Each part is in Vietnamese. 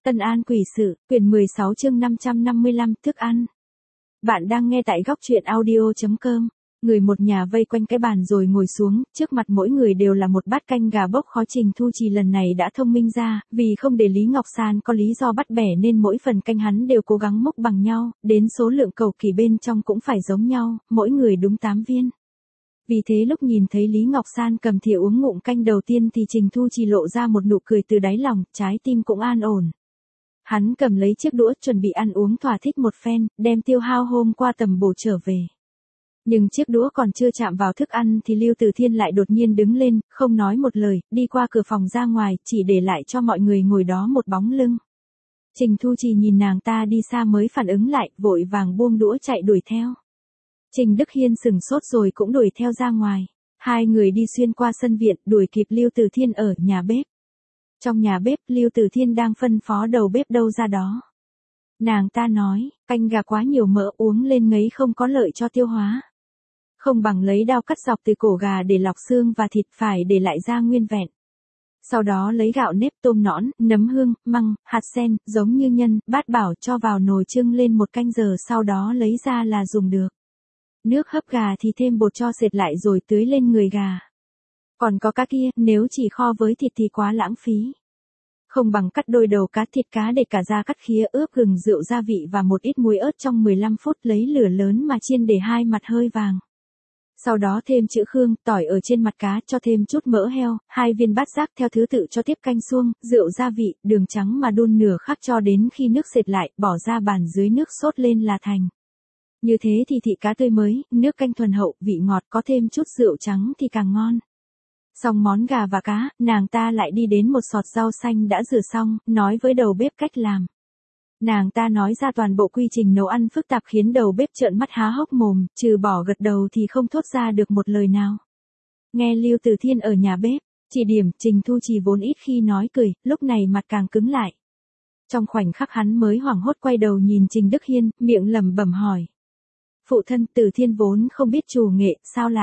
Tân An Quỷ Sự, quyển 16 chương 555, thức ăn. Bạn đang nghe tại góc truyện audio.com. Người một nhà vây quanh cái bàn rồi ngồi xuống, trước mặt mỗi người đều là một bát canh gà bốc khó. Trình Thu Trì lần này đã thông minh ra, vì không để Lý Ngọc San có lý do bắt bẻ nên mỗi phần canh hắn đều cố gắng múc bằng nhau, đến số lượng cầu kỳ bên trong cũng phải giống nhau, mỗi người đúng 8 viên. Vì thế lúc nhìn thấy Lý Ngọc San cầm thìa uống ngụm canh đầu tiên thì Trình Thu Trì lộ ra một nụ cười từ đáy lòng, trái tim cũng an ổn. Hắn cầm lấy chiếc đũa chuẩn bị ăn uống thỏa thích một phen, đem tiêu hao hôm qua tầm bổ trở về. Nhưng chiếc đũa còn chưa chạm vào thức ăn thì Lưu Tử Thiên lại đột nhiên đứng lên, không nói một lời, đi qua cửa phòng ra ngoài, chỉ để lại cho mọi người ngồi đó một bóng lưng. Trình Thu Trì nhìn nàng ta đi xa mới phản ứng lại, vội vàng buông đũa chạy đuổi theo. Trình Đức Hiên sừng sốt rồi cũng đuổi theo ra ngoài. Hai người đi xuyên qua sân viện, đuổi kịp Lưu Tử Thiên ở nhà bếp. Trong nhà bếp, Lưu Tử Thiên đang phân phó đầu bếp đâu ra đó. Nàng ta nói, canh gà quá nhiều mỡ uống lên ngấy không có lợi cho tiêu hóa. Không bằng lấy dao cắt dọc từ cổ gà để lọc xương và thịt, phải để lại da nguyên vẹn. Sau đó lấy gạo nếp, tôm nõn, nấm hương, măng, hạt sen, giống như nhân, bát bảo cho vào nồi trưng lên 1 canh giờ, sau đó lấy ra là dùng được. Nước hấp gà thì thêm bột cho sệt lại rồi tưới lên người gà. Còn có cá kia, nếu chỉ kho với thịt thì quá lãng phí. Không bằng cắt đôi đầu cá, thịt cá để cả da, cắt khía, ướp gừng, rượu, gia vị và một ít muối ớt trong 15 phút, lấy lửa lớn mà chiên để hai mặt hơi vàng. Sau đó thêm chữ khương, tỏi ở trên mặt cá, cho thêm chút mỡ heo, 2 viên bát giác, theo thứ tự cho tiếp canh suông, rượu, gia vị, đường trắng mà đun nửa khắc cho đến khi nước sệt lại, bỏ ra bàn dưới nước sốt lên là thành. Như thế thì thịt cá tươi mới, nước canh thuần hậu, vị ngọt, có thêm chút rượu trắng thì càng ngon. Xong món gà và cá, nàng ta lại đi đến một sọt rau xanh đã rửa xong, nói với đầu bếp cách làm. Nàng ta nói ra toàn bộ quy trình nấu ăn phức tạp khiến đầu bếp trợn mắt há hốc mồm, trừ bỏ gật đầu thì không thốt ra được một lời nào. Nghe Lưu Tử Thiên ở nhà bếp chỉ điểm, Trình Thu Trì vốn ít khi nói cười, lúc này mặt càng cứng lại. Trong khoảnh khắc hắn mới hoảng hốt quay đầu nhìn Trình Đức Hiên, miệng lẩm bẩm hỏi. Phụ thân, Tử Thiên vốn không biết trù nghệ,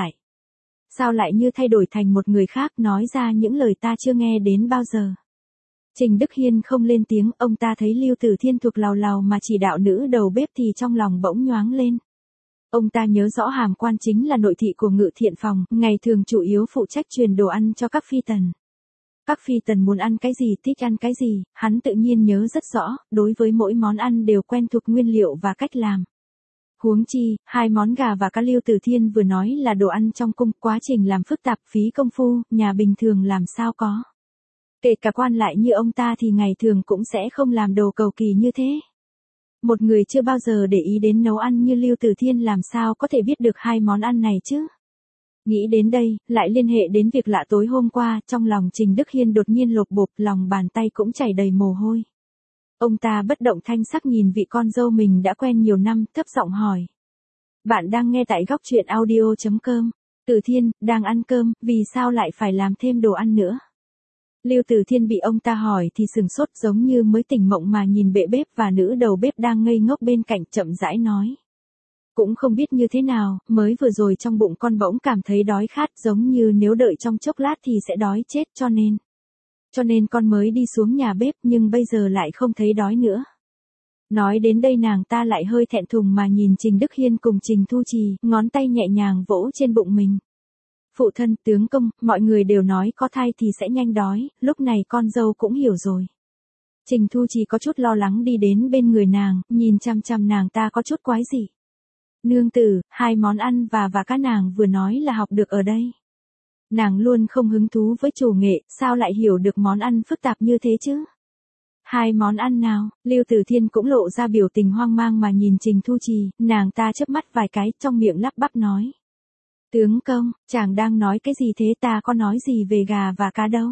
sao lại như thay đổi thành một người khác, nói ra những lời ta chưa nghe đến bao giờ. Trình Đức Hiên không lên tiếng, ông ta thấy Lưu Tử Thiên thuộc lào lào mà chỉ đạo nữ đầu bếp thì trong lòng bỗng nhoáng lên. Ông ta nhớ rõ Hàm Quan chính là nội thị của Ngự Thiện Phòng, ngày thường chủ yếu phụ trách truyền đồ ăn cho các phi tần. Các phi tần muốn ăn cái gì, thích ăn cái gì, hắn tự nhiên nhớ rất rõ, đối với mỗi món ăn đều quen thuộc nguyên liệu và cách làm. Huống chi, 2 món gà và cá Lưu Tử Thiên vừa nói là đồ ăn trong cung, quá trình làm phức tạp, phí công phu, nhà bình thường làm sao có. Kể cả quan lại như ông ta thì ngày thường cũng sẽ không làm đồ cầu kỳ như thế. Một người chưa bao giờ để ý đến nấu ăn như Lưu Tử Thiên làm sao có thể biết được 2 món ăn này chứ. Nghĩ đến đây, lại liên hệ đến việc lạ tối hôm qua, trong lòng Trình Đức Hiên đột nhiên lột bột, lòng bàn tay cũng chảy đầy mồ hôi. Ông ta bất động thanh sắc nhìn vị con dâu mình đã quen nhiều năm, thấp giọng hỏi. Bạn đang nghe tại góc truyện audio.com. Tử Thiên, đang ăn cơm, vì sao lại phải làm thêm đồ ăn nữa? Lưu Tử Thiên bị ông ta hỏi thì sừng sốt, giống như mới tỉnh mộng mà nhìn bệ bếp và nữ đầu bếp đang ngây ngốc bên cạnh, chậm rãi nói. Cũng không biết như thế nào, mới vừa rồi trong bụng con bỗng cảm thấy đói khát, giống như nếu đợi trong chốc lát thì sẽ đói chết, cho nên con mới đi xuống nhà bếp, nhưng bây giờ lại không thấy đói nữa. Nói đến đây nàng ta lại hơi thẹn thùng mà nhìn Trình Đức Hiên cùng Trình Thu Trì, ngón tay nhẹ nhàng vỗ trên bụng mình. Phụ thân, tướng công, mọi người đều nói có thai thì sẽ nhanh đói, lúc này con dâu cũng hiểu rồi. Trình Thu Trì có chút lo lắng đi đến bên người nàng, nhìn chăm chăm nàng ta có chút quái dị. Nương tử, 2 món ăn và cá nàng vừa nói là học được ở đây. Nàng luôn không hứng thú với chủ nghệ, sao lại hiểu được món ăn phức tạp như thế chứ? 2 món ăn nào? Lưu Tử Thiên cũng lộ ra biểu tình hoang mang mà nhìn Trình Thu Trì, nàng ta chớp mắt vài cái, trong miệng lắp bắp nói. Tướng công, chàng đang nói cái gì thế, ta có nói gì về gà và cá đâu.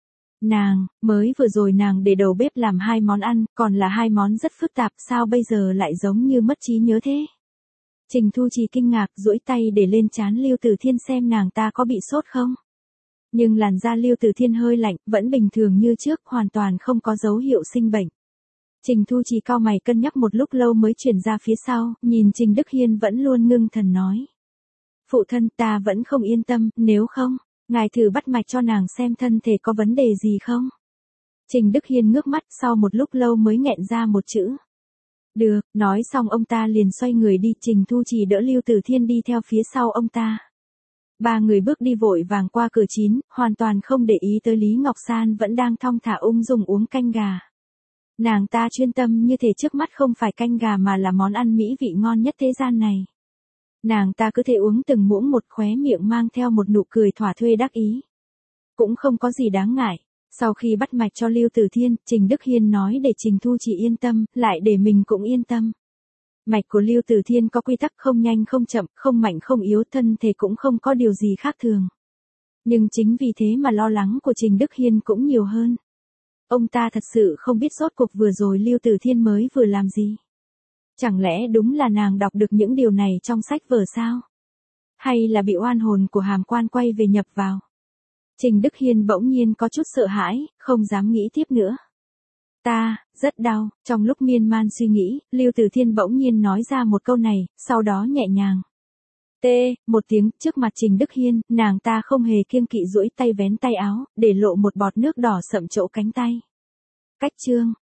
Mới vừa rồi nàng để đầu bếp làm 2 món ăn, còn là 2 món rất phức tạp, sao bây giờ lại giống như mất trí nhớ thế? Trình Thu Trì kinh ngạc, duỗi tay để lên trán Lưu Tử Thiên xem nàng ta có bị sốt không. Nhưng làn da Lưu Tử Thiên hơi lạnh, vẫn bình thường như trước, hoàn toàn không có dấu hiệu sinh bệnh. Trình Thu Trì cau mày cân nhắc một lúc lâu mới chuyển ra phía sau, nhìn Trình Đức Hiên vẫn luôn ngưng thần nói. Phụ thân, ta vẫn không yên tâm, nếu không, ngài thử bắt mạch cho nàng xem thân thể có vấn đề gì không. Trình Đức Hiên ngước mắt sau một lúc lâu mới nghẹn ra một chữ. Được, nói xong ông ta liền xoay người đi, Trình Thu Trì đỡ Lưu Tử Thiên đi theo phía sau ông ta. Ba người bước đi vội vàng qua cửa chính, hoàn toàn không để ý tới Lý Ngọc San vẫn đang thong thả ung dung uống canh gà. Nàng ta chuyên tâm như thể trước mắt không phải canh gà mà là món ăn mỹ vị ngon nhất thế gian này. Nàng ta cứ thế uống từng muỗng một, khóe miệng mang theo một nụ cười thỏa thuê đắc ý. Cũng không có gì đáng ngại. Sau khi bắt mạch cho Lưu Tử Thiên, Trình Đức Hiên nói để Trình Thu Trì yên tâm, lại để mình cũng yên tâm. Mạch của Lưu Tử Thiên có quy tắc, không nhanh không chậm, không mạnh không yếu, thân thể cũng không có điều gì khác thường. Nhưng chính vì thế mà lo lắng của Trình Đức Hiên cũng nhiều hơn. Ông ta thật sự không biết rốt cuộc vừa rồi Lưu Tử Thiên mới vừa làm gì. Chẳng lẽ đúng là nàng đọc được những điều này trong sách vở sao? Hay là bị oan hồn của Hàm Quan quay về nhập vào? Trình Đức Hiên bỗng nhiên có chút sợ hãi, không dám nghĩ tiếp nữa. Ta, rất đau. Trong lúc miên man suy nghĩ, Lưu Tử Thiên bỗng nhiên nói ra một câu này, sau đó nhẹ nhàng. Một tiếng, trước mặt Trình Đức Hiên, nàng ta không hề kiêng kỵ duỗi tay vén tay áo, để lộ một bọt nước đỏ sậm chỗ cánh tay. Cách chương.